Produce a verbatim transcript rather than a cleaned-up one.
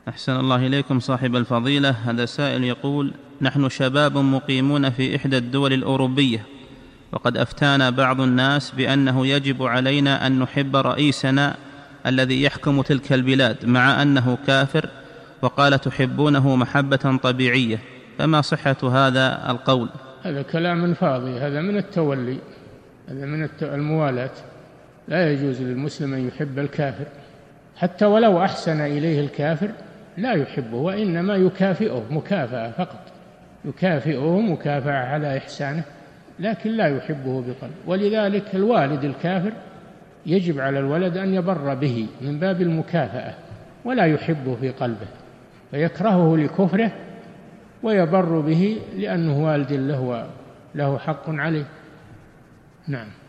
أحسن الله إليكم صاحب الفضيلة. هذا سائل يقول: نحن شباب مقيمون في إحدى الدول الأوروبية، وقد أفتانا بعض الناس بأنه يجب علينا أن نحب رئيسنا الذي يحكم تلك البلاد مع أنه كافر، وقال تحبونه محبة طبيعية، فما صحة هذا القول؟ هذا كلام فاضي، هذا من التولي، هذا من الموالاة. لا يجوز للمسلم أن يحب الكافر، حتى ولو أحسن إليه الكافر لا يحبه، وإنما يكافئه مكافأة فقط، يكافئه مكافأة على إحسانه، لكن لا يحبه بقلب. ولذلك الوالد الكافر يجب على الولد أن يبر به من باب المكافأة، ولا يحبه في قلبه، فيكرهه لكفره ويبر به لأنه والد له له حق عليه. نعم.